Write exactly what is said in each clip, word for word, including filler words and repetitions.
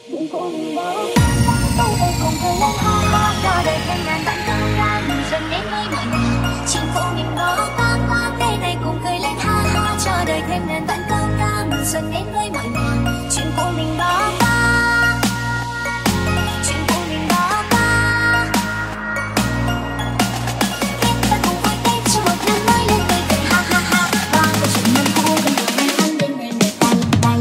Chuyện của mình đó tới đây cùng cười lên ha ha, cho đời thêm ngàn vạn câu ca mừng xuân đến với mọi người. Chuyện của mình đó tới đây cùng cười lên ha ha, cho đời thêm ngàn vạn câu ca mừng xuân đến với mọi người. Chuyện của mình đó chuyện của mình đó biết ta cùng vui tết cho một năm mới lên tươi cười ha ha ha, bao câu chuyện năm cũ vẫn còn may mắn bên đời người ta tay.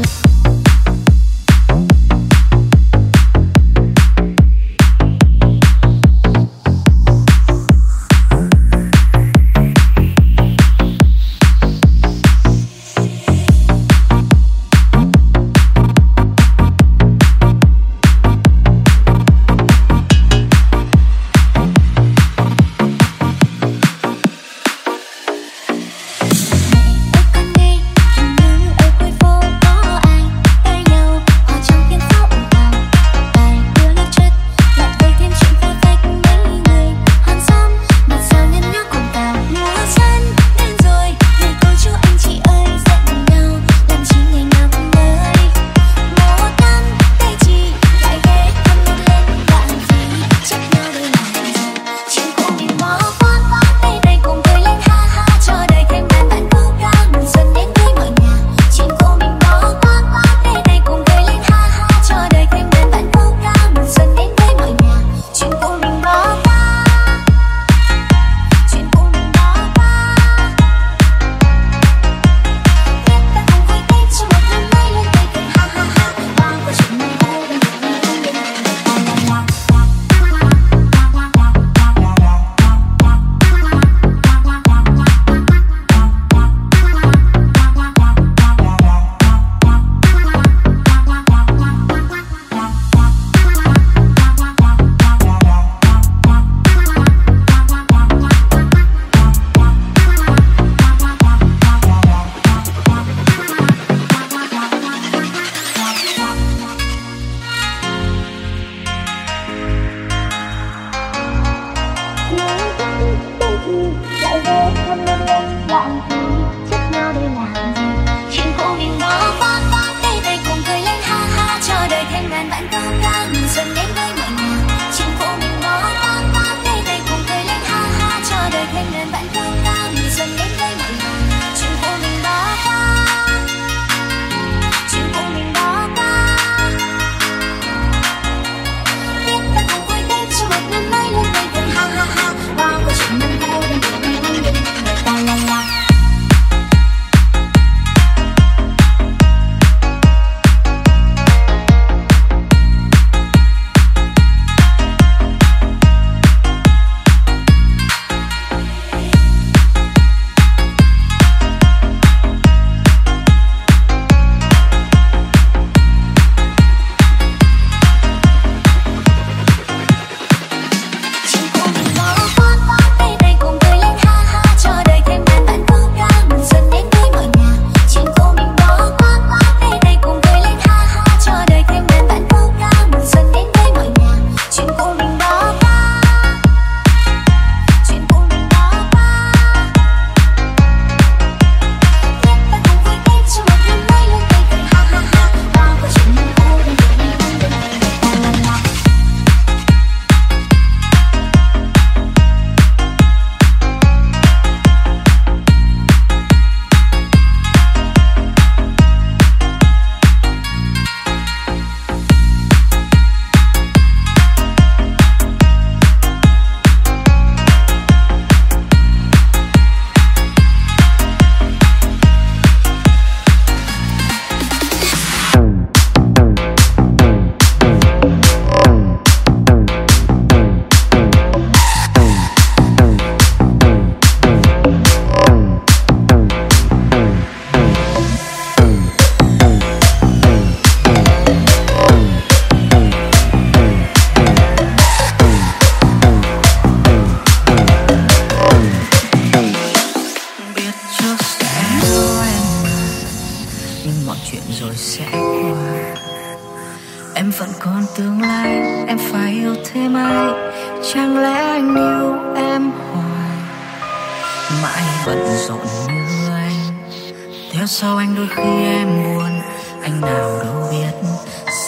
Mãi bận rộn như anh, theo sau anh đôi khi em buồn, anh nào đâu biết sợ anh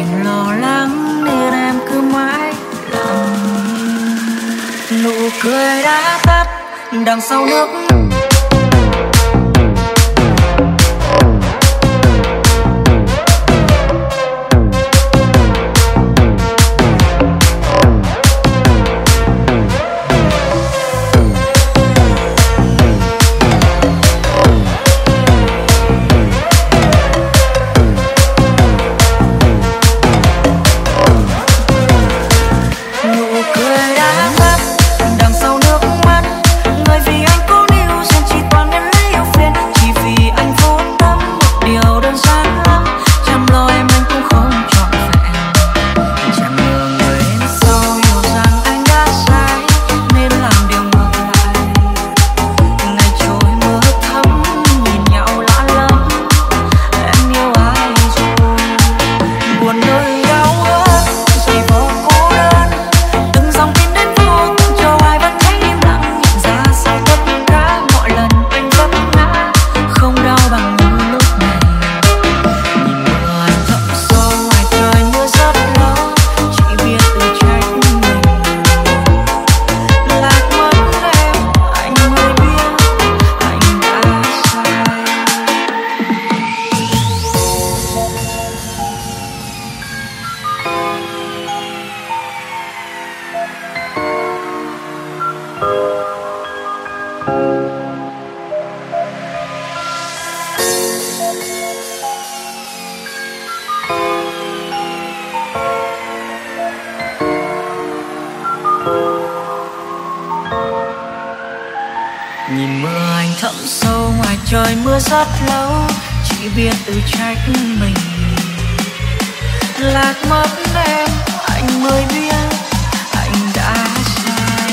anh lo lắng nên em cứ mãi lặng. Nụ cười đã tắt đằng sau nước nhìn mưa anh thấm sâu ngoài trời mưa rất lâu, chỉ biết tự trách mình. Lạc mất em anh mới biết anh đã sai.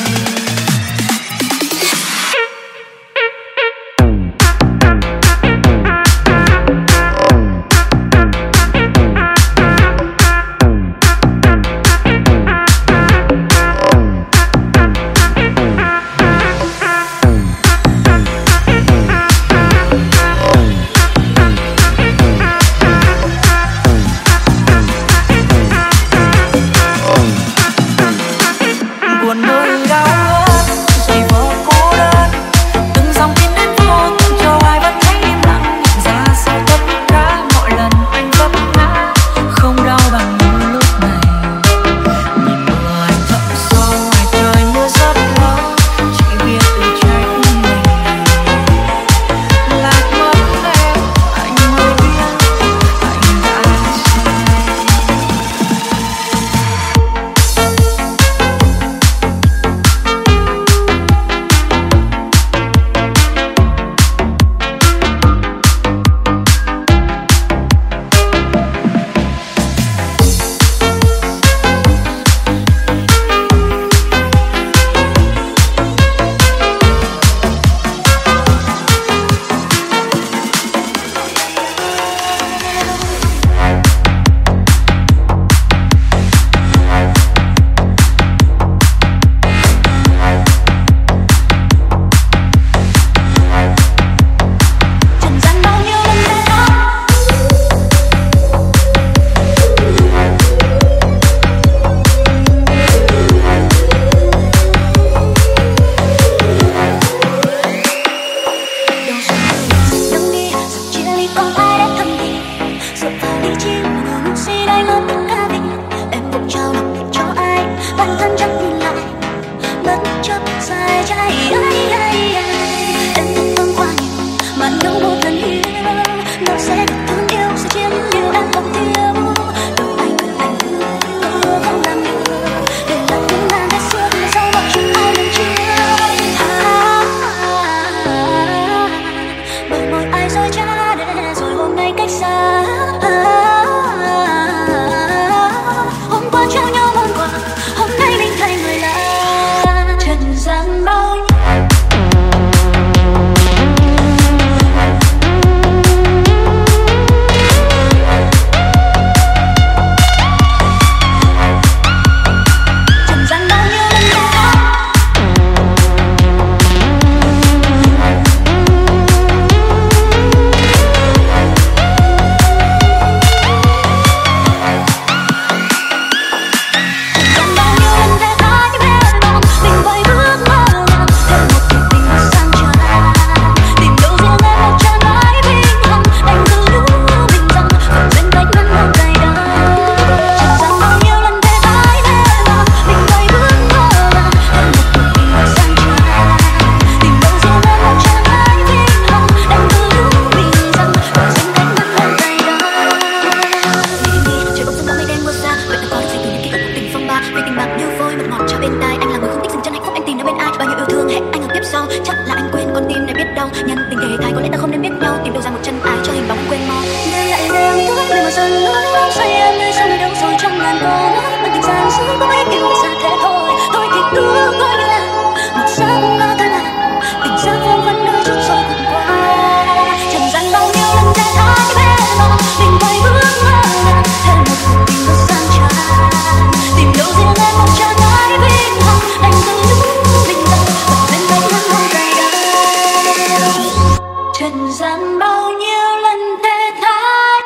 có mấy điều xa thế thôi. Tôi thì cứ coi như là một giấc mơ tan lạc, tình giấc vương vấn đôi chút rồi cùng qua. Trần gian bao nhiêu lần để thái về lòng mình quay bước mơ ngàn, thêm một cuộc tình rất gian tràn. Tìm đâu riêng em một trạng thái vinh hằng, đành từng lúc mình dần bật lên vách ngăn đôi cay đắng. Trần gian bao nhiêu lần thề thách.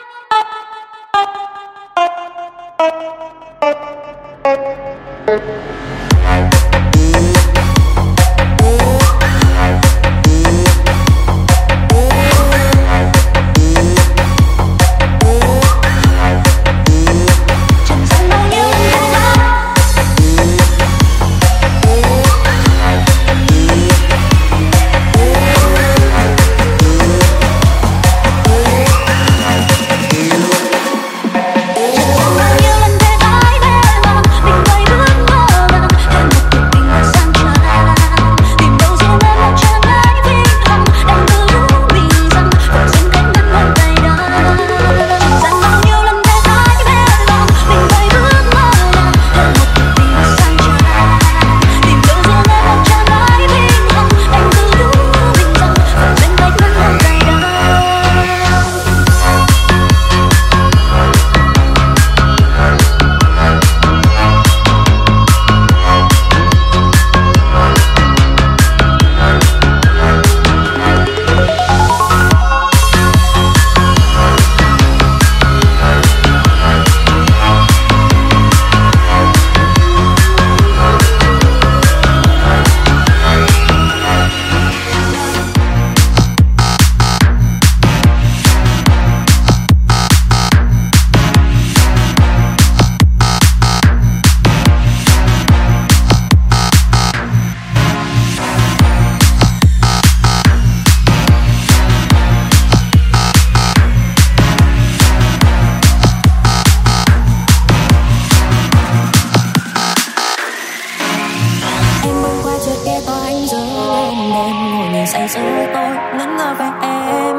Say sưa tôi ngẩn ngơ về em,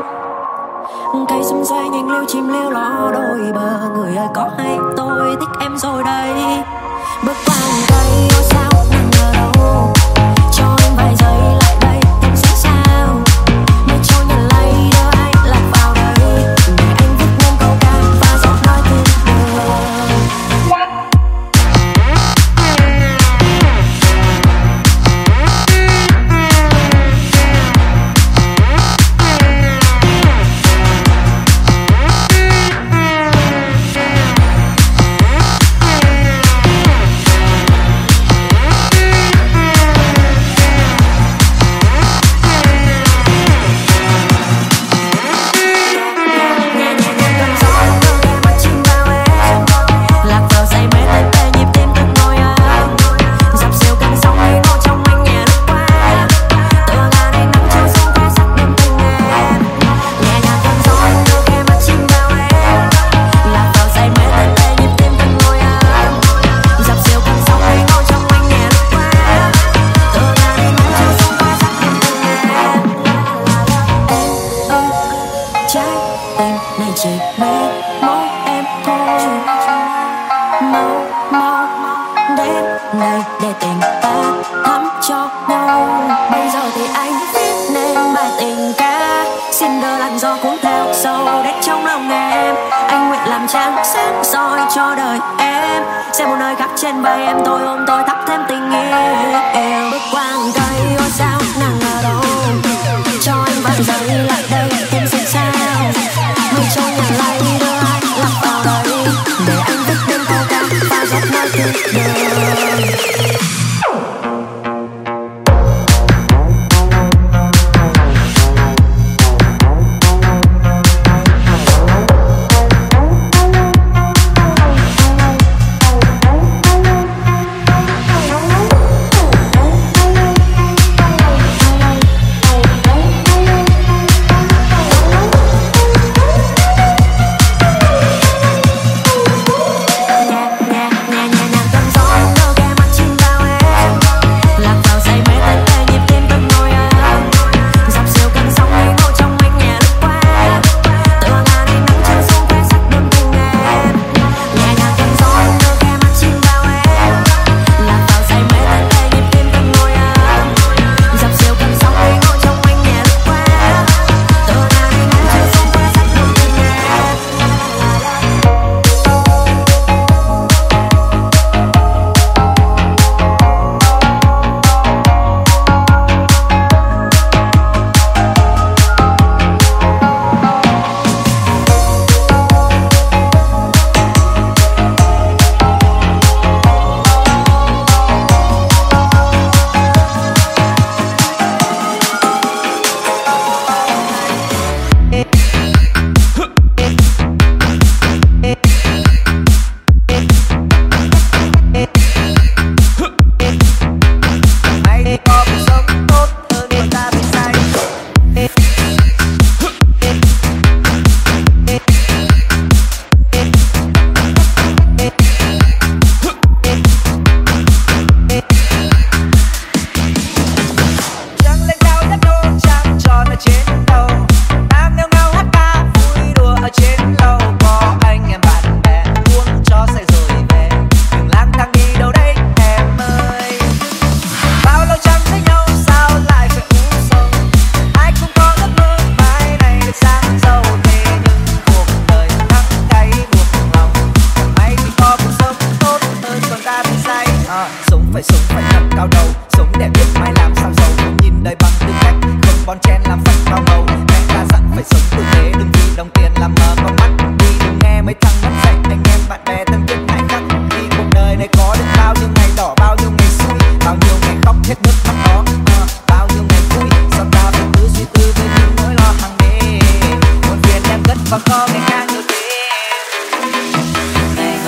cây xum xoe nhanh liêu chim liêu ló đôi bờ. Người ơi có hay tôi thích em rồi đây. Bước qua hàng cây ôi sao nằm ở đâu, cho em vài giây lại đây em sẽ sao. Mây trôi nhàn lay đưa anh lạc vào đây, để anh viết nên câu ca và giọng nói tuyệt vời. Trên vai em tôi ôm tôi thắp thêm tình yêu. Bước qua hàng cây ôi sao nàng ở đâu, cho anh vài giây lại đây em sẽ sao. Mây trôi nhàn lay đưa anh lạc vào đây, để anh viết nên câu ca và giọng nói tuyệt vời.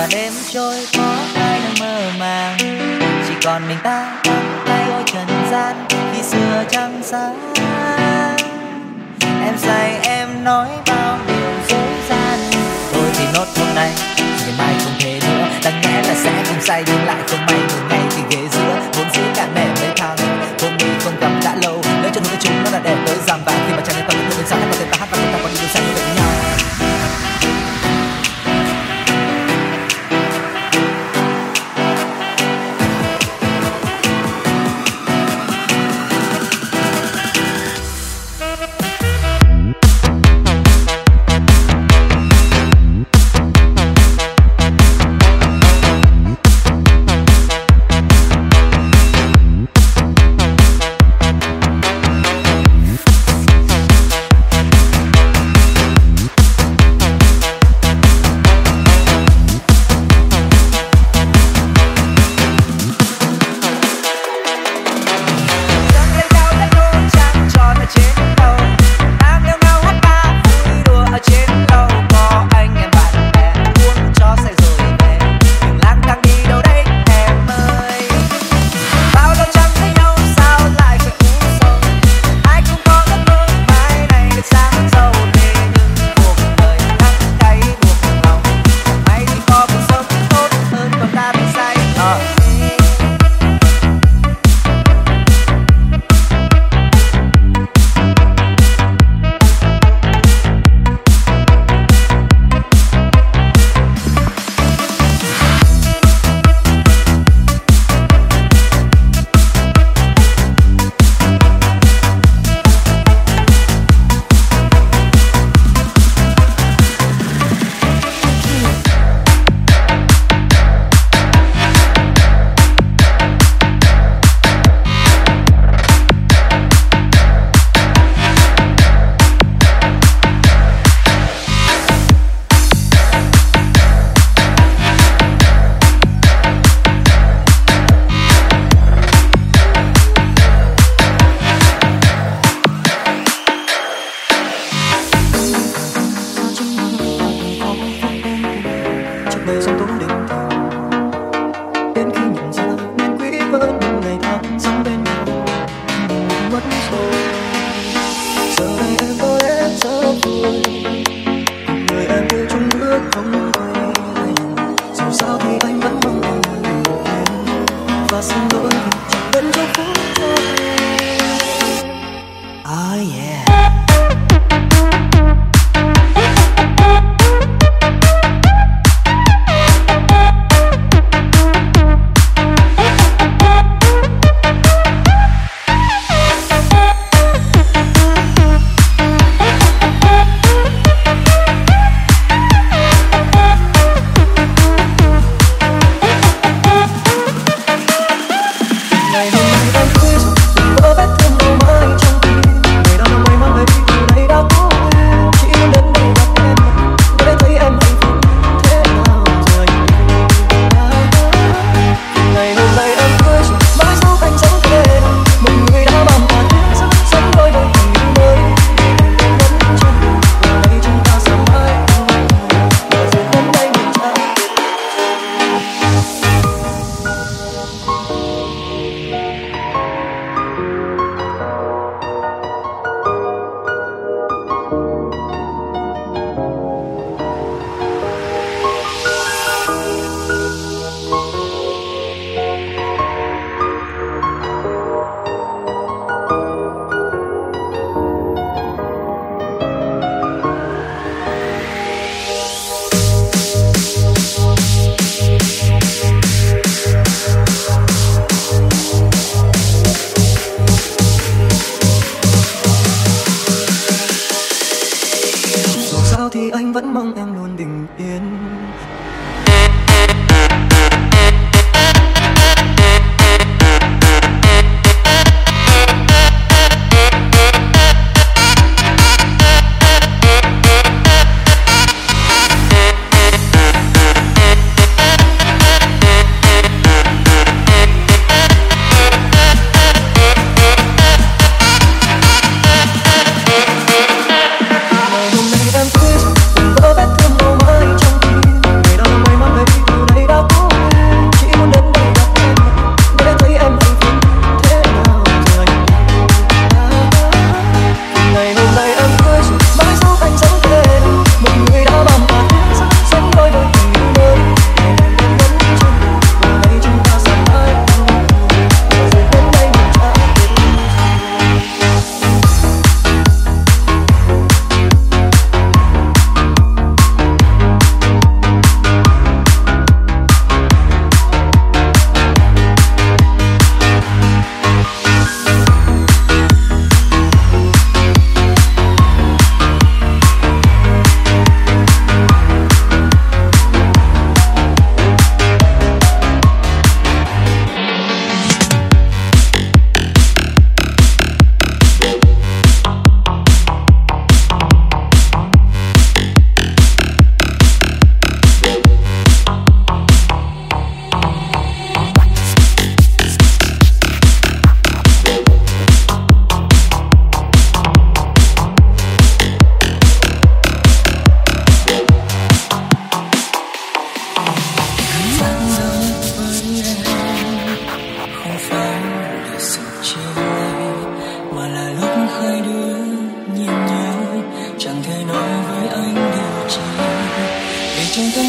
đêm trôi có ai đang mơ màng, chỉ còn mình ta nắm tay ôi trần gian khi xưa trăng sáng. Em say em nói bao điều dối gian, thôi thì nốt hôm nay ngày mai không thể nữa. Đáng nhẽ là sẽ cùng say nhưng lại không may một ngày thì ghế giữa vốn dĩ cả nể mấy tháng hôm nay không gặp đã lâu. Nếu cho nụ cười chúng nó đã đẹp tới rằm vàng khi mà chẳng nên toàn những người sáng hay có thể ta hát và chúng ta còn đi đôi sang như vậy với nhau.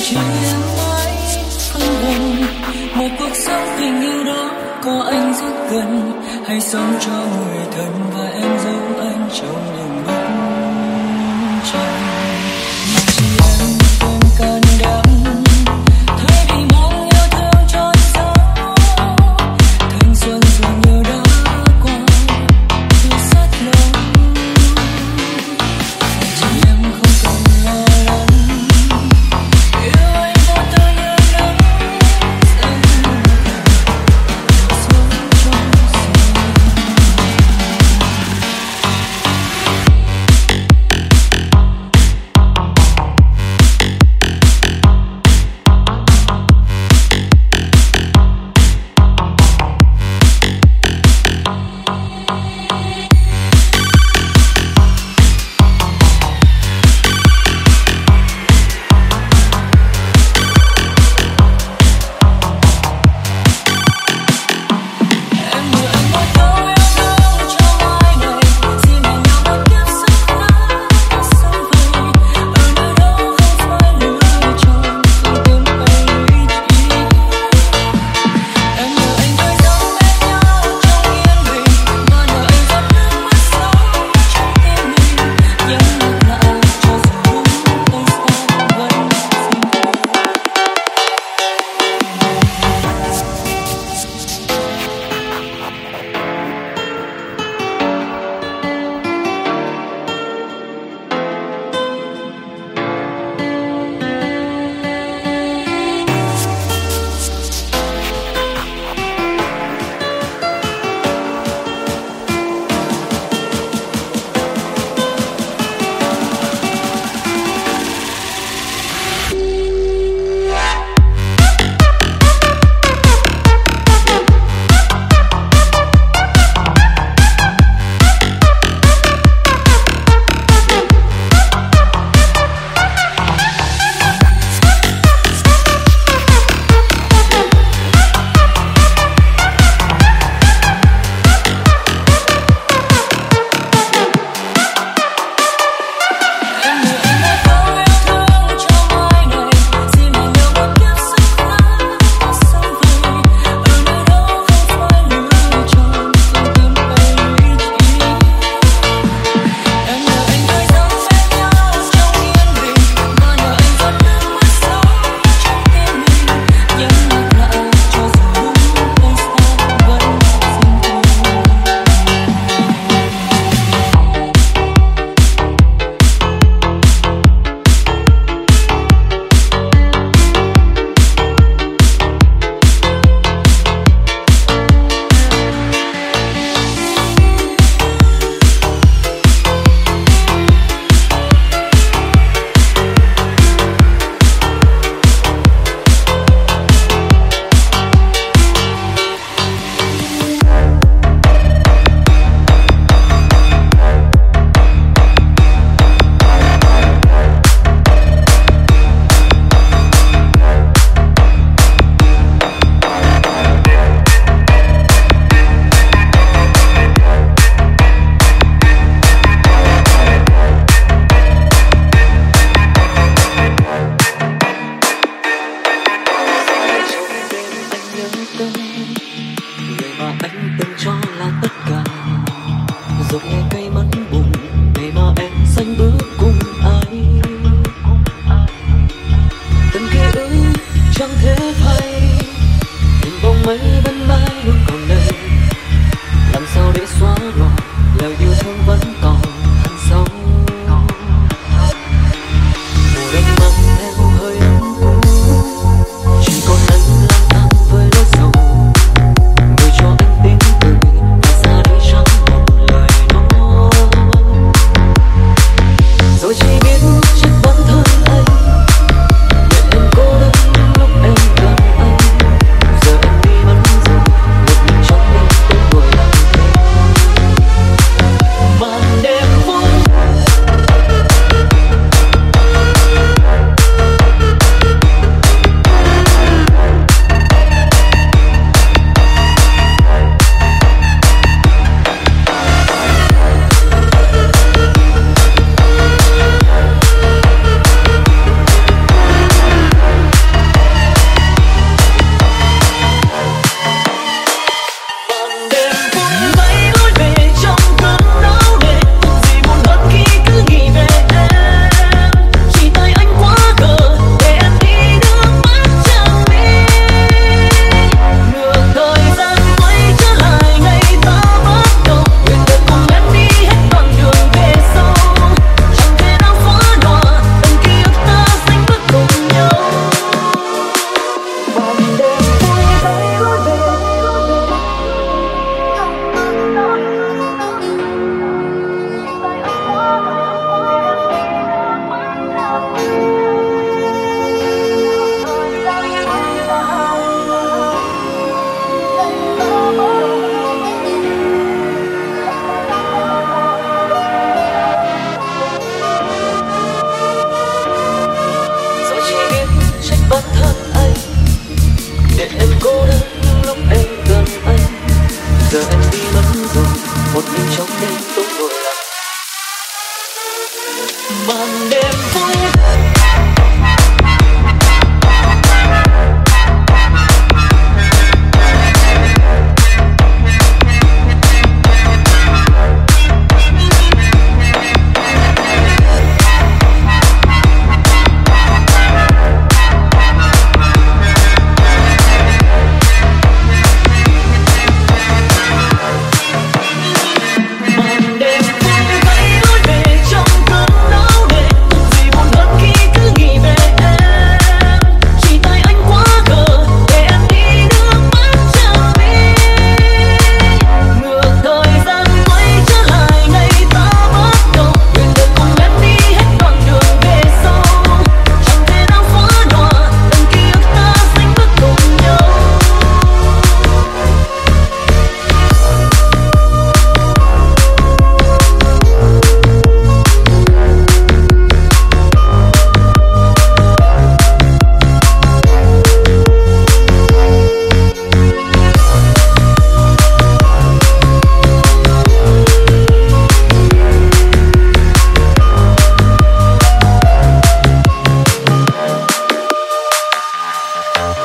chỉ em mãi phân vân một cuộc sống tình yêu đó có anh rất gần hay sống cho người thân và em giấu anh trong những bức tranh mà chỉ em không can đảm thấy bị mong yêu thương trôi gió thanh xuân dường như đã qua từ rất lâu chỉ em không cần lo lắng yêu anh vô tư như nắng dần sống trong mà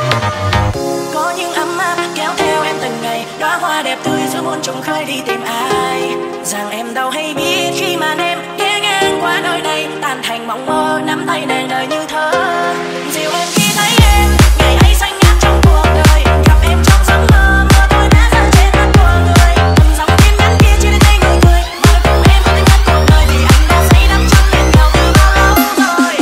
Có những ấm áp kéo theo em từng ngày, đóa hoa đẹp tươi giữa muôn trùng khơi đi tìm ai. Rằng em đâu hay biết khi màn em ghé ngang qua nơi này, tan thành mộng mơ nắm tay nàng đời như thơ. Dịu em khi thấy em ngày ấy xanh ngát trong cuộc đời, gặp em trong giấc mơ mưa tôi đã rơi trên mắt của người. Từng dòng tin nhắn kia chưa đến tay người cười, mà cùng em có tiếng hát cuộc đời vì anh đã say đắm trong đêm nhau từ bao lâu rồi.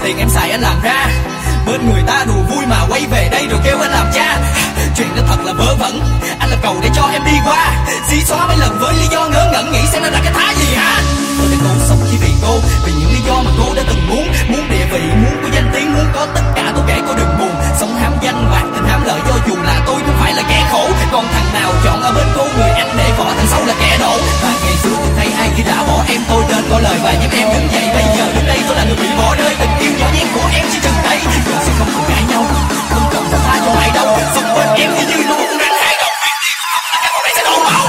tiền em xài anh làm ra. Bên người ta đùa vui mà quay về đây rồi kêu anh làm cha. Chuyện đó thật là vớ vẩn, anh làm cầu để cho em đi qua. Xí xóa mấy lần với lý do ngớ ngẩn, nghĩ xem nó là cái thá gì hả? Tôi để cô sống chỉ vì cô, vì những lý do mà cô đã từng muốn. Muốn địa vị, muốn có danh tiếng, muốn có tất cả tôi kể cô đừng buồn. Sống hám danh, bạc tình hám lợi, cho dù là tôi không phải là kẻ khổ. Còn thằng nào chọn ở bên cô người anh để bỏ thằng sau là kẻ đổ. Và ngày xưa tôi thấy ai khi đã bỏ em tôi nên có lời và giúp em đứng dậy. Bây giờ đứng đây tôi là người bị bỏ rơi, tình yêu nhỏ nhét của em chỉ chừng tay. Giờ sẽ không còn cãi nhau, không cần phải tha cho ai đâu. Sống bên em thì như luôn đang hai đầu biết đi không là các con này sẽ đổ máu.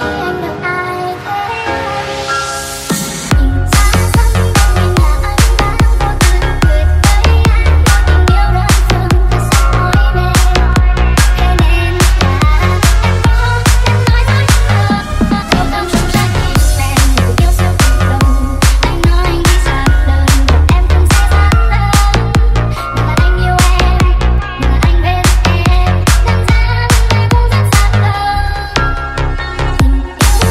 anh được ai thế nhìn xa xăm của mình là anh đã vô tư cười với anh có tình yêu đơn phương thật sự mỏi mệt thế nên là em có em nói dối thơ yêu tâm trong trái tim em cuộc yêu siêu tình đồng anh nói anh đi xa đời một em không sẽ vắng lời nhưng mà anh yêu em nhưng mà anh bên em làm ra người cũng rất xa vời tình yêu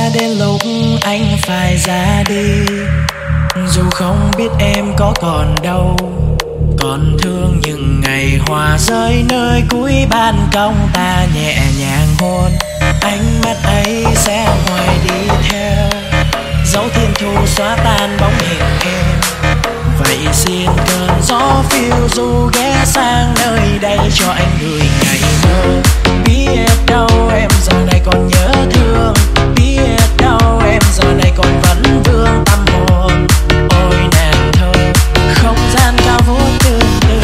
đã đến lúc anh phải ra đi. Dù không biết em có còn đâu, còn thương những ngày hoa rơi nơi cuối ban công, ta nhẹ nhàng hôn. Ánh mắt ấy sẽ hoài đi theo dấu thiên thu xóa tan bóng hình em. Vậy xin cơn gió phiêu du ghé sang nơi đây cho anh gửi ngày mơ. Biết đâu em giờ này còn nhớ thương, biết đâu em giờ này còn vẫn vương tâm hồn. Ôi nàng thơ không gian cao vút tương tư,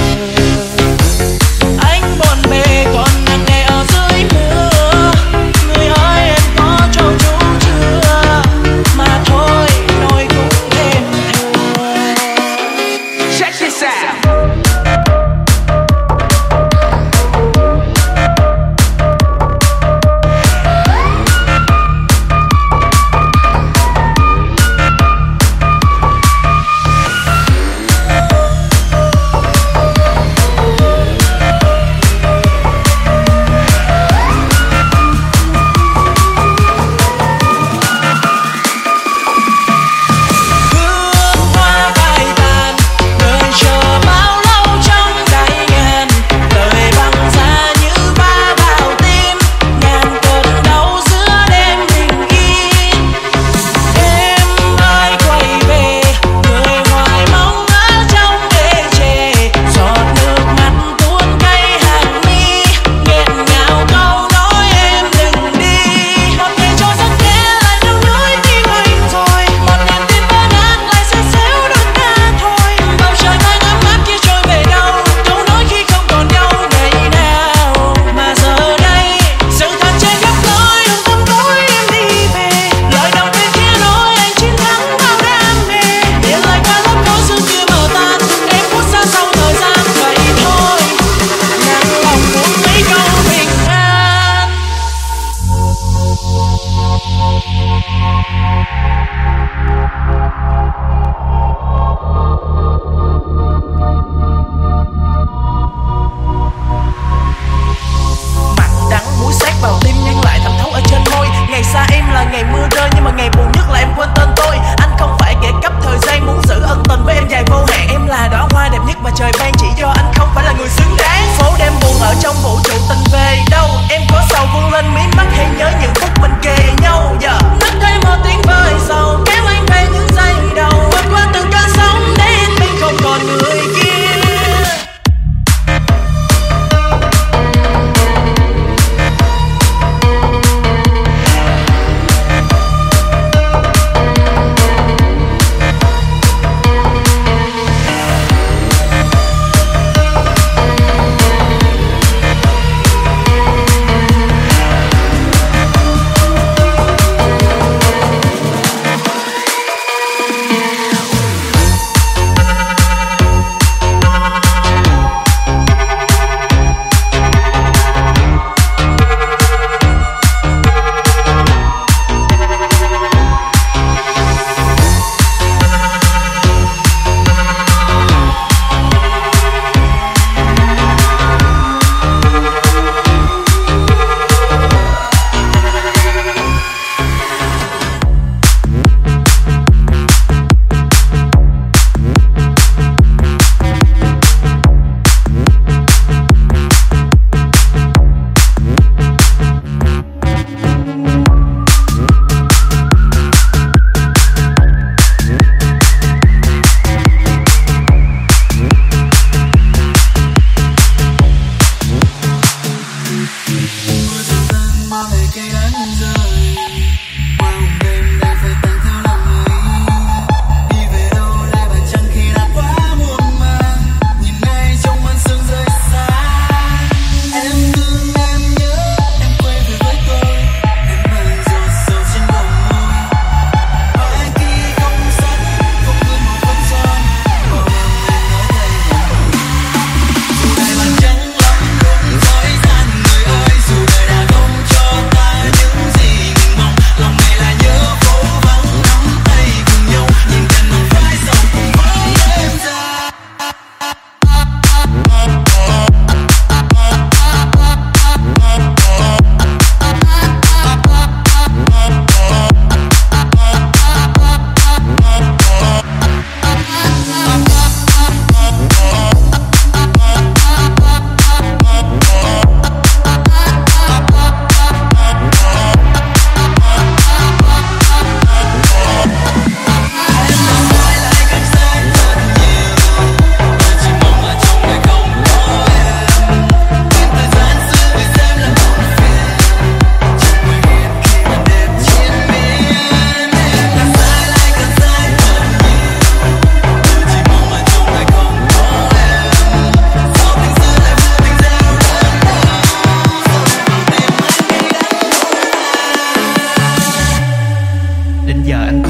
anh bộn bề còn nặng nề ở dưới mưa. Người ơi em có trông chú chưa, mà thôi nỗi cũng thêm thương. Check this out.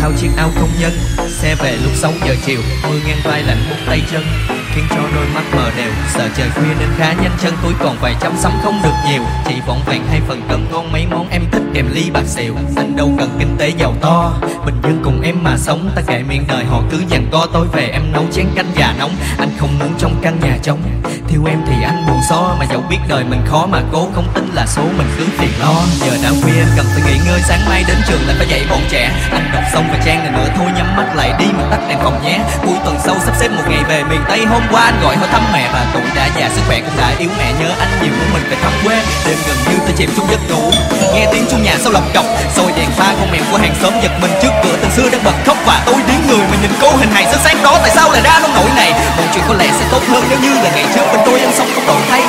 bao chiếc áo công nhân. Xe về lúc sáu giờ chiều, mưa ngang vai lạnh buốt tay chân, khiến cho đôi mắt mờ đều. Sợ trời khuya nên khá nhanh chân, túi còn vài trăm sắm không được nhiều. Chỉ vỏn vẹn hai phần cơm ngon, mấy món em thích kèm ly bạc xỉu. Anh đâu cần kinh tế giàu to, bình dân cùng em mà sống. Ta kệ miệng đời họ cứ giằng co, tối về em nấu chén canh gà nóng. Anh không muốn trong căn nhà trống, thiếu em thì anh buồn xó. Mà dẫu biết đời mình khó mà cố không tính là số, mình cứ phiền lo. Giờ đã khuya anh cần phải nghỉ ngơi, sáng mai đến trường lại phải dậy bọn trẻ. Anh đọc xong vài trang này nữa thôi, nhắm mắt lại đi mà tắt đèn phòng nhé. Cuối tuần sau sắp xếp một ngày về miền Tây. Hôm qua anh gọi hỏi thăm mẹ và tuổi đã già, sức khỏe cũng đã yếu. Mẹ nhớ anh nhiều nên mình phải thăm quê. Đêm gần như tôi chìm trong giấc ngủ, nghe tiếng chuông nhà sau lọc cọc, rồi đèn pha con mèo của hàng xóm giật mình trước cửa từng xưa đang bật khóc. Và tôi điếng người mà nhìn cô hình hài sáng sáng đó, tại sao lại ra nông nỗi này. Mọi chuyện có lẽ sẽ tốt hơn nếu như là ngày trước bên tôi anh sống không đổi thay.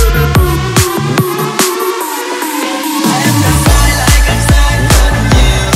Em đã sai lại càng sai thật nhiều.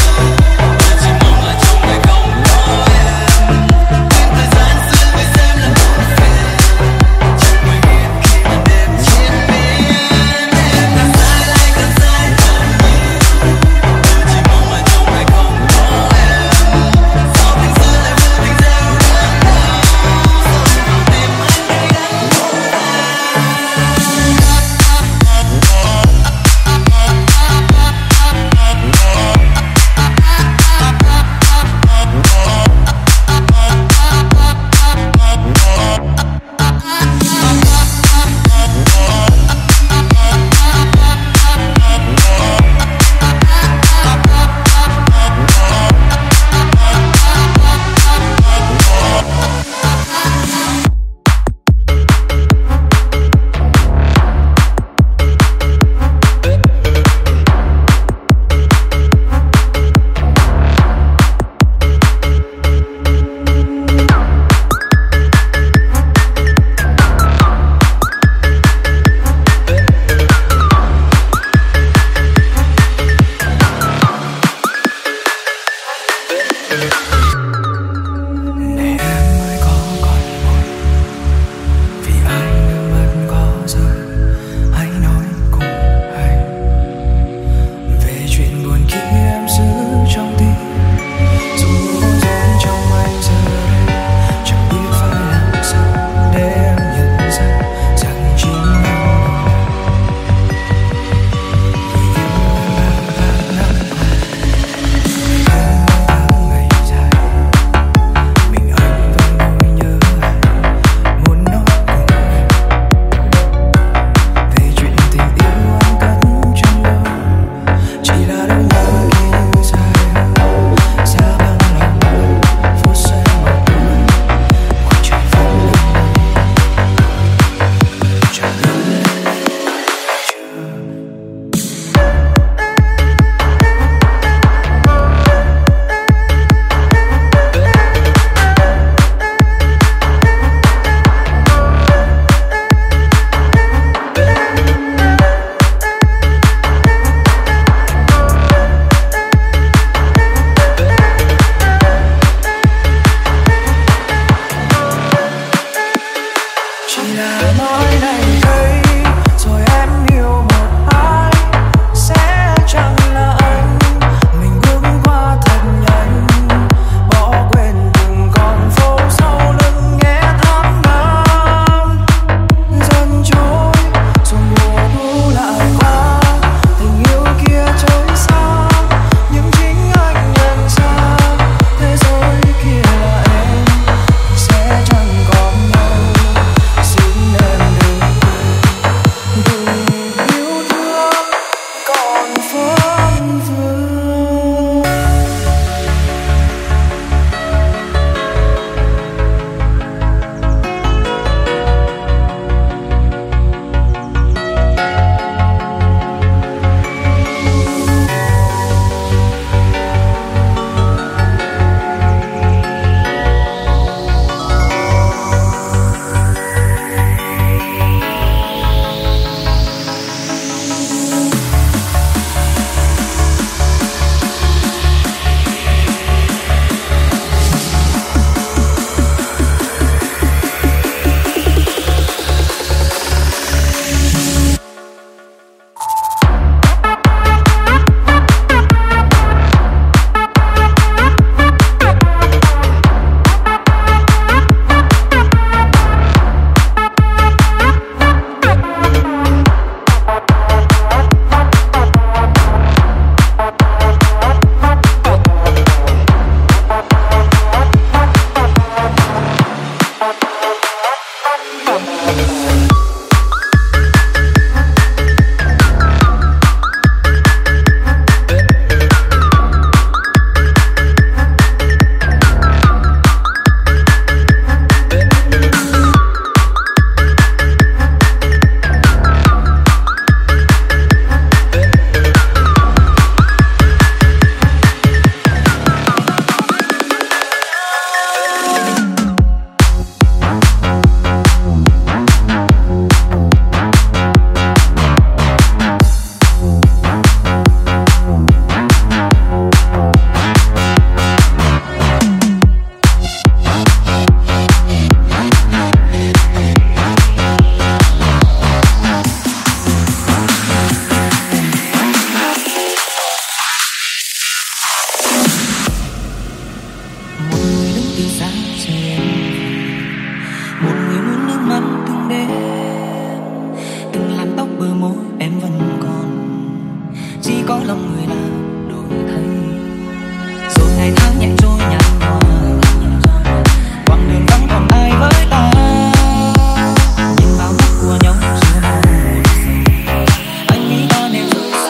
từ xa chờ em về. Một người muốn nước mắt từng đêm, từng làn tóc bờ môi em vẫn còn, chỉ có lòng người là đổi thay. Rồi ngày tháng nhẹ trôi nhạt nhòa, quãng đường vẫn còn ai với ta. Nhìn vào mắt của nhau chưa một anh nghĩ ta nên rời xa.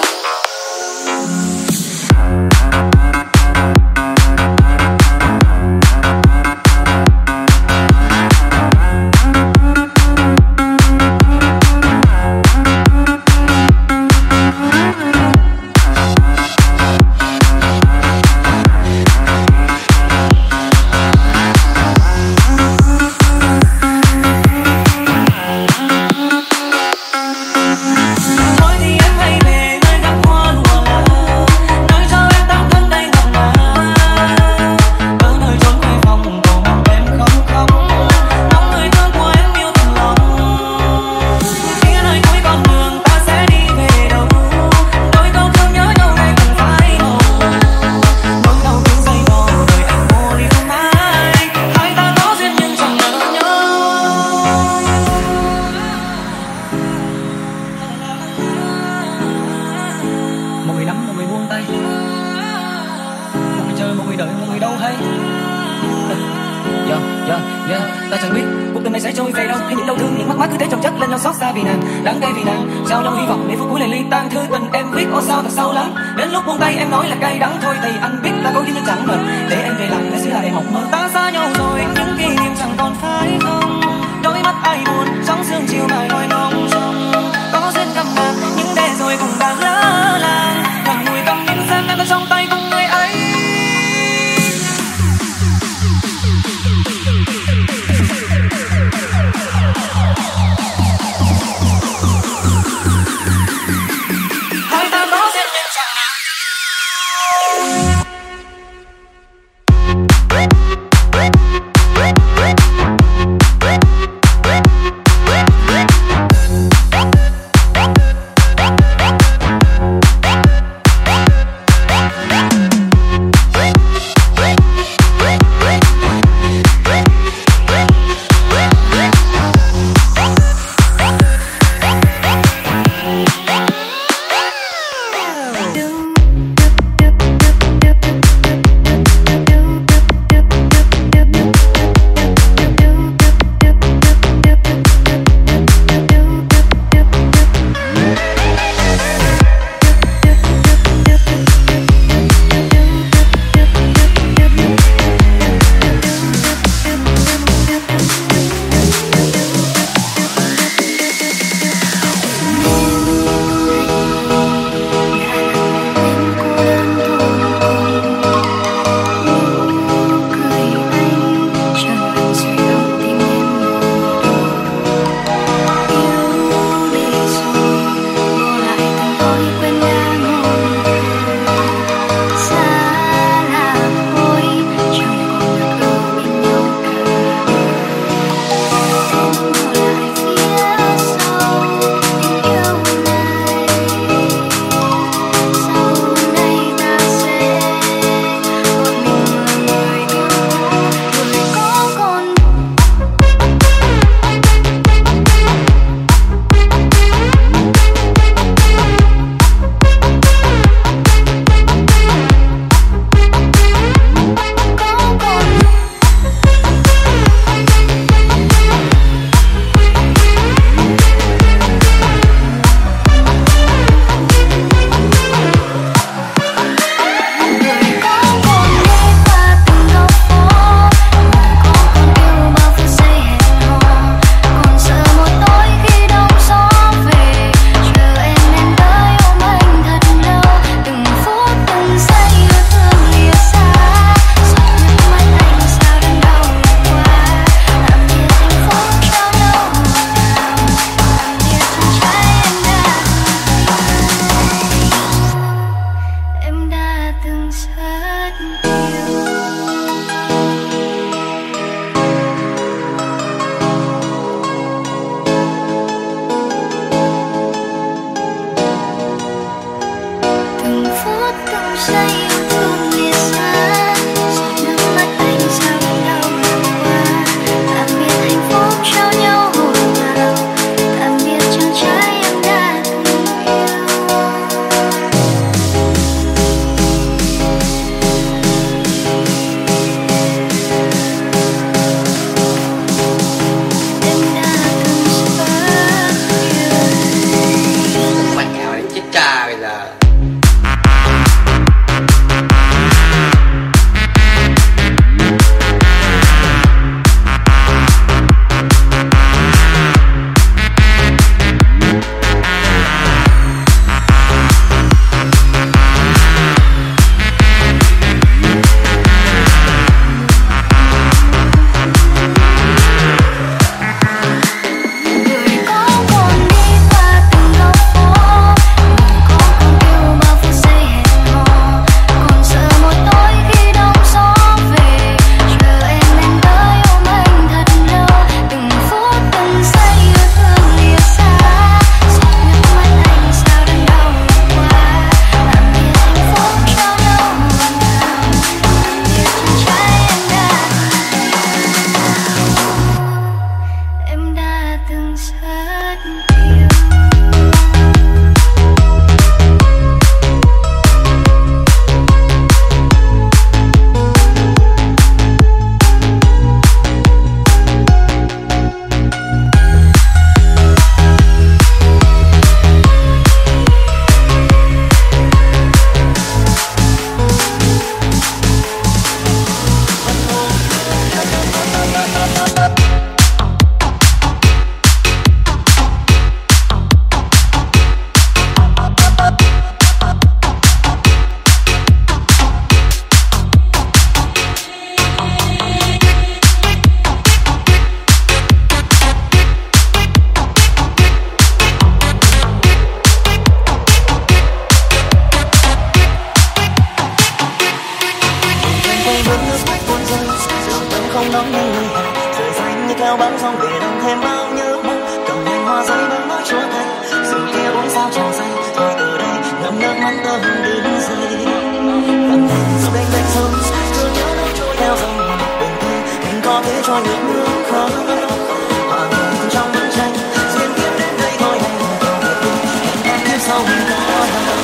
không nói nên lời hà, rời xanh như theo bão giông về đông thêm bao nhớ mong. Cầm lên hoa giấy bao nói chúa cay, rượu kia uống sao chẳng say, thôi từ đây ngậm nước mắt tơ hồng đến giây. Cầm lên giúp anh dậy sớm, cứ nhớ nó trôi theo dòng bình tĩnh, mình có thể cho những nước khó. Hòa cùng trong bức tranh, duyên kiếp đến đây thôi hay là còn biệt tình, hẹn em sau mình có nhau.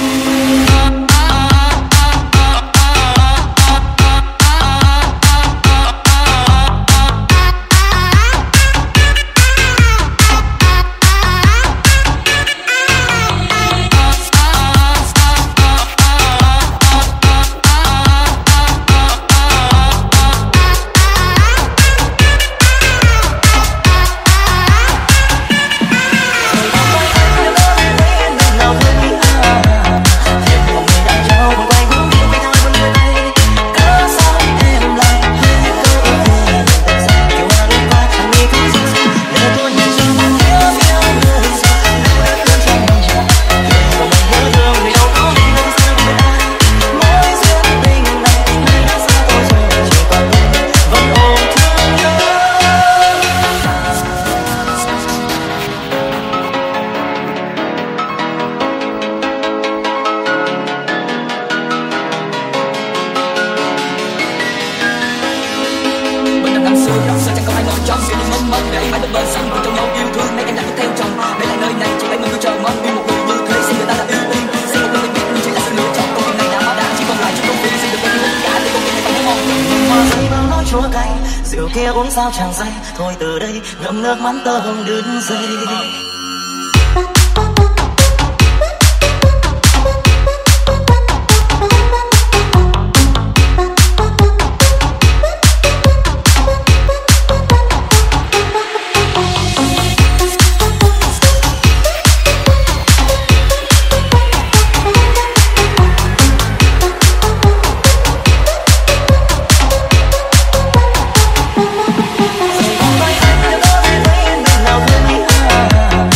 Rượu kia uống sao chẳng say, thôi từ đây ngậm nước mắt tơ hồng đứt dây. Hãy subscribe cho kênh Ghiền Mì Gõ để không bỏ lỡ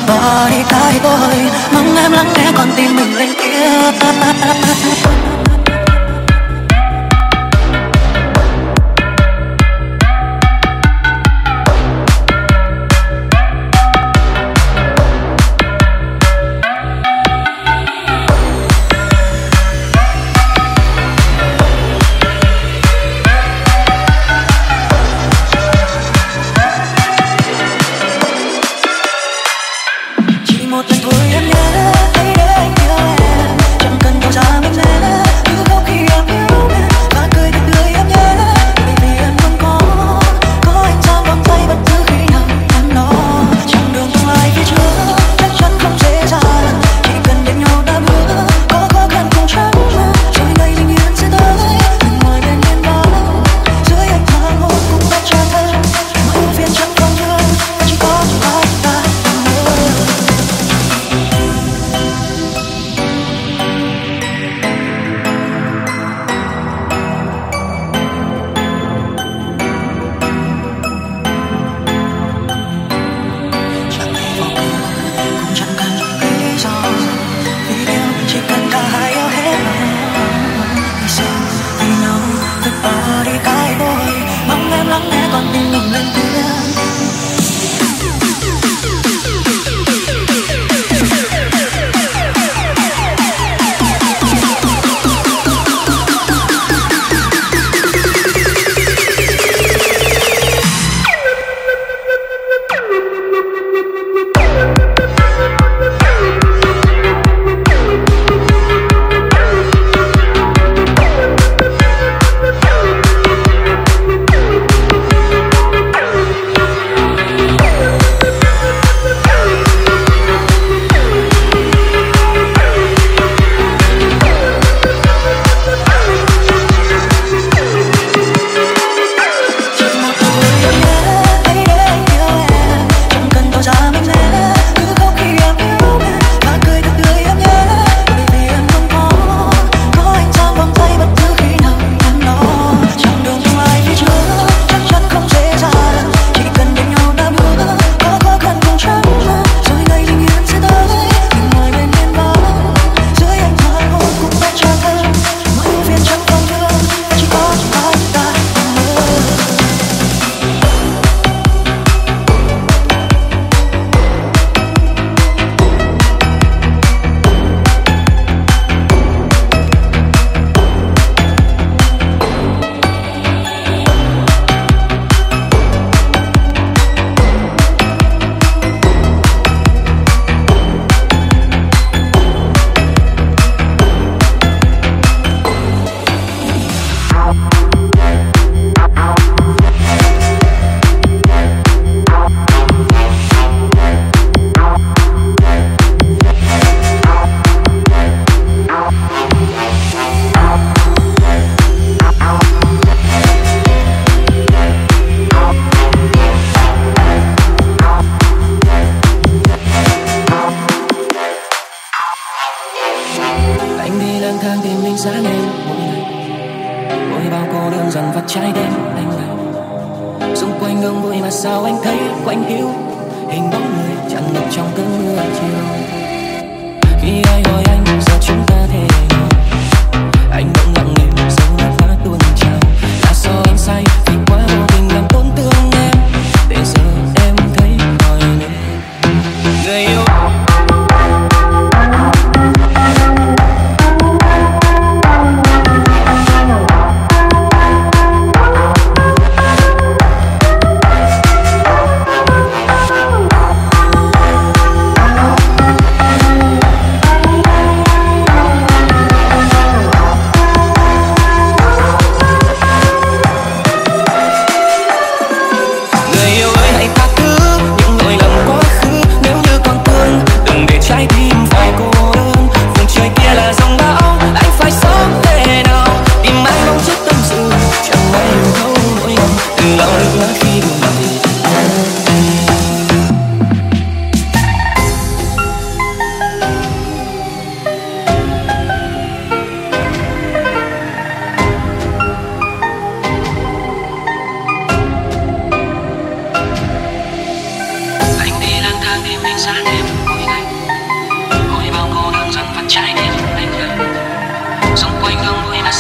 bỏ đi cái tôi, mong em lắng nghe con tim mình lên tiếng.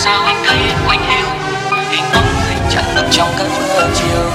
sao anh thấy quạnh hiu, hình bóng hình chẳng ngập trong cơn mưa chiều.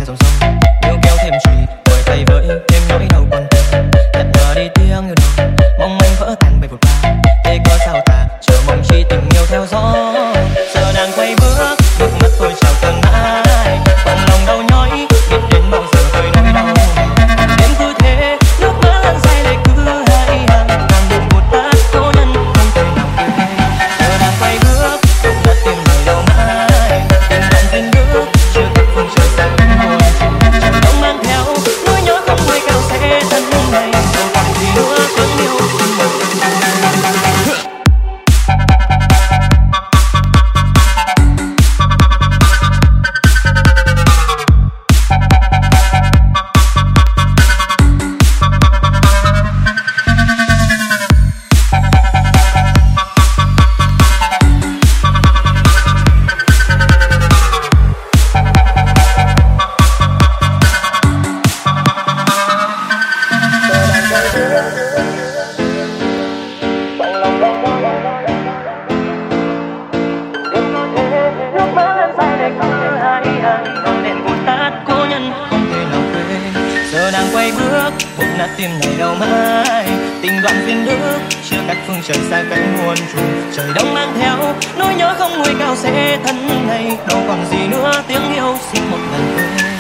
theo dòng sông níu kéo thêm chùy đổi thay với thêm nỗi đau còn tình nhạt nhòa đi tiếng yêu đầu mong manh vỡ tan bay vụt qua thế có sao ta chờ mong chi tình yêu theo gió giờ nàng quay bước nước mắt tôi trào cơn mãi còn lòng đau nhói biết đến bao giờ tôi nỗi đau đến cứ thế nước mắt lăn dài lệ cứ hai hàng càng buồn một tát cố nhân không thể nào quên giờ nàng quay bước nước mắt tìm lời đau mãi tình đoạn duyên nước chưa tắt phương trời xa cánh buồn trời đông mang theo nỗi nhớ không nguôi cao sẽ thân này đâu còn gì nữa thương yêu tình một tim này đâu mãi tình đoạn duyên nước chưa cách phương trời xa cánh muôn trùng trời đông mang theo nỗi nhớ không nguôi cao sẽ thân này đâu còn gì nữa tiếng yêu xin một lần quên